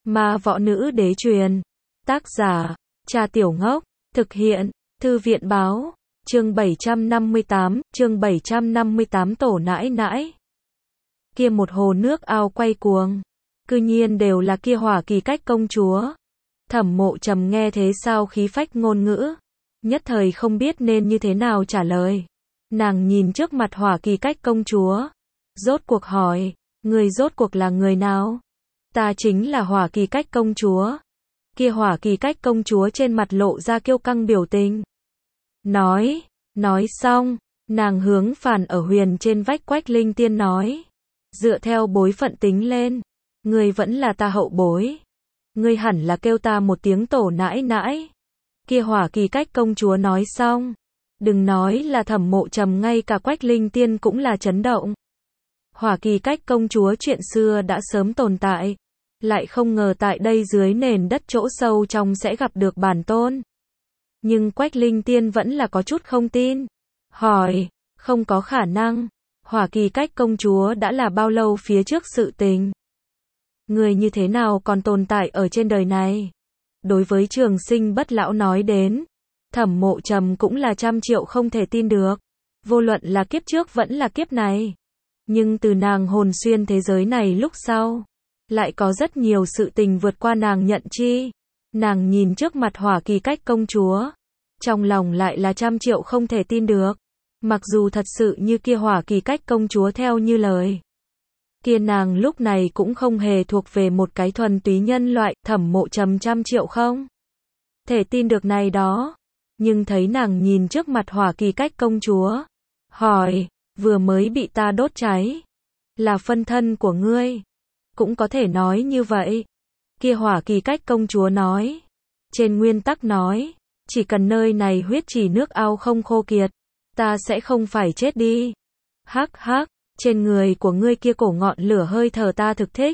Ma võ nữ đế truyền. Tác giả, Cha Tiểu Ngốc. Thực hiện, Thư viện báo. Chương 758 tổ nãi nãi. Kia một hồ nước ao quay cuồng. Cư nhiên đều là kia Hỏa Kỳ Cách công chúa. Thẩm Mộ Trầm nghe thế sao khí phách ngôn ngữ. Nhất thời không biết nên như thế nào trả lời. Nàng nhìn trước mặt Hỏa Kỳ Cách công chúa. Rốt cuộc hỏi, người rốt cuộc là người nào? Ta chính là Hỏa Kỳ Cách công chúa. Kia Hỏa Kỳ Cách công chúa trên mặt lộ ra kiêu căng biểu tình. Nói xong, nàng hướng phàn ở huyền trên vách Quách Linh Tiên nói. Dựa theo bối phận tính lên, ngươi vẫn là ta hậu bối. Ngươi hẳn là kêu ta một tiếng tổ nãi nãi. Kia Hỏa Kỳ Cách công chúa nói xong. Đừng nói là Thẩm Mộ Trầm, ngay cả Quách Linh Tiên cũng là chấn động. Hỏa Kỳ Cách công chúa chuyện xưa đã sớm tồn tại. Lại không ngờ tại đây dưới nền đất chỗ sâu trong sẽ gặp được bản tôn. Nhưng Quách Linh Tiên vẫn là có chút không tin. Hỏi, không có khả năng. Hỏa Kỳ Cách công chúa đã là bao lâu phía trước sự tình? Người như thế nào còn tồn tại ở trên đời này? Đối với Trường Sinh Bất Lão nói đến, Thẩm Mộ Trầm cũng là trăm triệu không thể tin được. Vô luận là kiếp trước vẫn là kiếp này. Nhưng từ nàng hồn xuyên thế giới này lúc sau, lại có rất nhiều sự tình vượt qua nàng nhận chi. Nàng nhìn trước mặt Hỏa Kỳ Cách công chúa, trong lòng lại là trăm triệu không thể tin được. Mặc dù thật sự như kia Hỏa Kỳ Cách công chúa theo như lời, kia nàng lúc này cũng không hề thuộc về một cái thuần túy nhân loại. Thẩm Mộ Trầm trăm triệu không thể tin được này đó. Nhưng thấy nàng nhìn trước mặt Hỏa Kỳ Cách công chúa, hỏi, vừa mới bị ta đốt cháy, là phân thân của ngươi? Cũng có thể nói như vậy. Kia Hỏa Kỳ Cách công chúa nói, trên nguyên tắc nói, chỉ cần nơi này huyết trì nước ao không khô kiệt, ta sẽ không phải chết đi. Hắc hắc, trên người của ngươi kia cổ ngọn lửa hơi thở ta thực thích.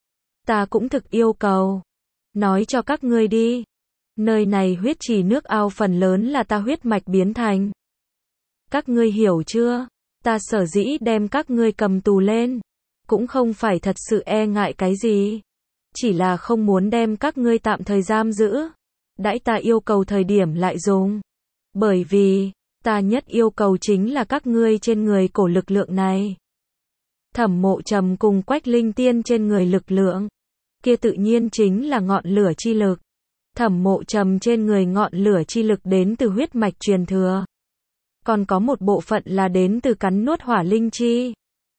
Ta cũng thực yêu cầu. Nói cho các ngươi đi. Nơi này huyết trì nước ao phần lớn là ta huyết mạch biến thành. Các ngươi hiểu chưa? Ta sở dĩ đem các ngươi cầm tù lên, cũng không phải thật sự e ngại cái gì. Chỉ là không muốn đem các ngươi tạm thời giam giữ. Đãi ta yêu cầu thời điểm lại dùng. Bởi vì, ta nhất yêu cầu chính là các ngươi trên người cổ lực lượng này. Thẩm Mộ Trầm cùng Quách Linh Tiên trên người lực lượng, kia tự nhiên chính là ngọn lửa chi lực. Thẩm Mộ Trầm trên người ngọn lửa chi lực đến từ huyết mạch truyền thừa. Còn có một bộ phận là đến từ cắn nuốt hỏa linh chi.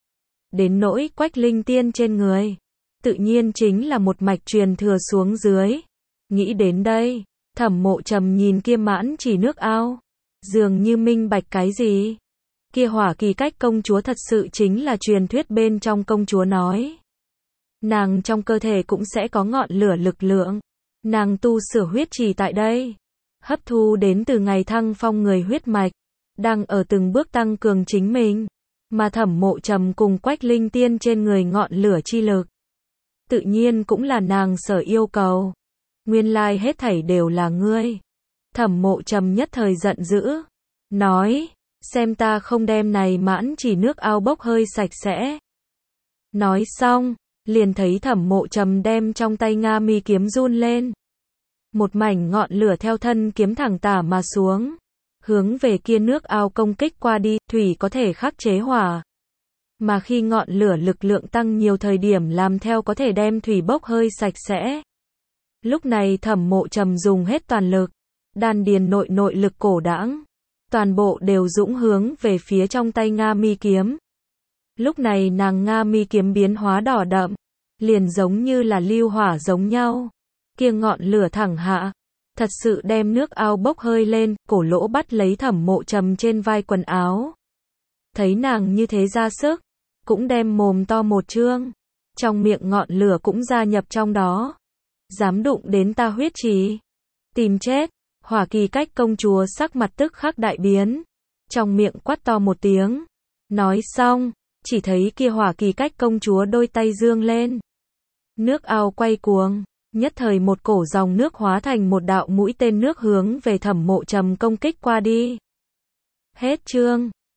Đến nỗi Quách Linh Tiên trên người, tự nhiên chính là một mạch truyền thừa xuống dưới. Nghĩ đến đây, Thẩm Mộ Trầm nhìn kia mãn chỉ nước ao, dường như minh bạch cái gì. Kia Hỏa Kỳ Cách công chúa thật sự chính là truyền thuyết bên trong công chúa nói. Nàng trong cơ thể cũng sẽ có ngọn lửa lực lượng. Nàng tu sửa huyết trì tại đây, hấp thu đến từ ngày thăng phong người huyết mạch, đang ở từng bước tăng cường chính mình. Mà Thẩm Mộ Trầm cùng Quách Linh Tiên trên người ngọn lửa chi lực, tự nhiên cũng là nàng sở yêu cầu. Nguyên lai hết thảy đều là ngươi. Thẩm Mộ Trầm nhất thời giận dữ, nói, xem ta không đem này mãn chỉ nước ao bốc hơi sạch sẽ. Nói xong, liền thấy Thẩm Mộ Trầm đem trong tay Nga Mi kiếm run lên. Một mảnh ngọn lửa theo thân kiếm thẳng tả mà xuống, hướng về kia nước ao công kích qua đi. Thủy có thể khắc chế hỏa, mà khi ngọn lửa lực lượng tăng nhiều thời điểm làm theo có thể đem thủy bốc hơi sạch sẽ. Lúc này Thẩm Mộ Trầm dùng hết toàn lực, đan điền nội lực cổ đãng, toàn bộ đều dũng hướng về phía trong tay Nga Mi kiếm. Lúc này nàng Nga Mi kiếm biến hóa đỏ đậm, liền giống như là lưu hỏa giống nhau. Kia ngọn lửa thẳng hạ, thật sự đem nước ao bốc hơi lên. Cổ Lỗ bắt lấy Thẩm Mộ Trầm trên vai quần áo. Thấy nàng như thế ra sức, cũng đem mồm to một trương, trong miệng ngọn lửa cũng gia nhập trong đó. Dám đụng đến ta huyết trì, tìm chết. Hỏa Kỳ Cách công chúa sắc mặt tức khắc đại biến, trong miệng quát to một tiếng. Nói xong, chỉ thấy kia Hỏa Kỳ Cách công chúa đôi tay dương lên. Nước ao quay cuồng, nhất thời một cổ dòng nước hóa thành một đạo mũi tên nước hướng về Thẩm Mộ Trầm công kích qua đi. Hết chương.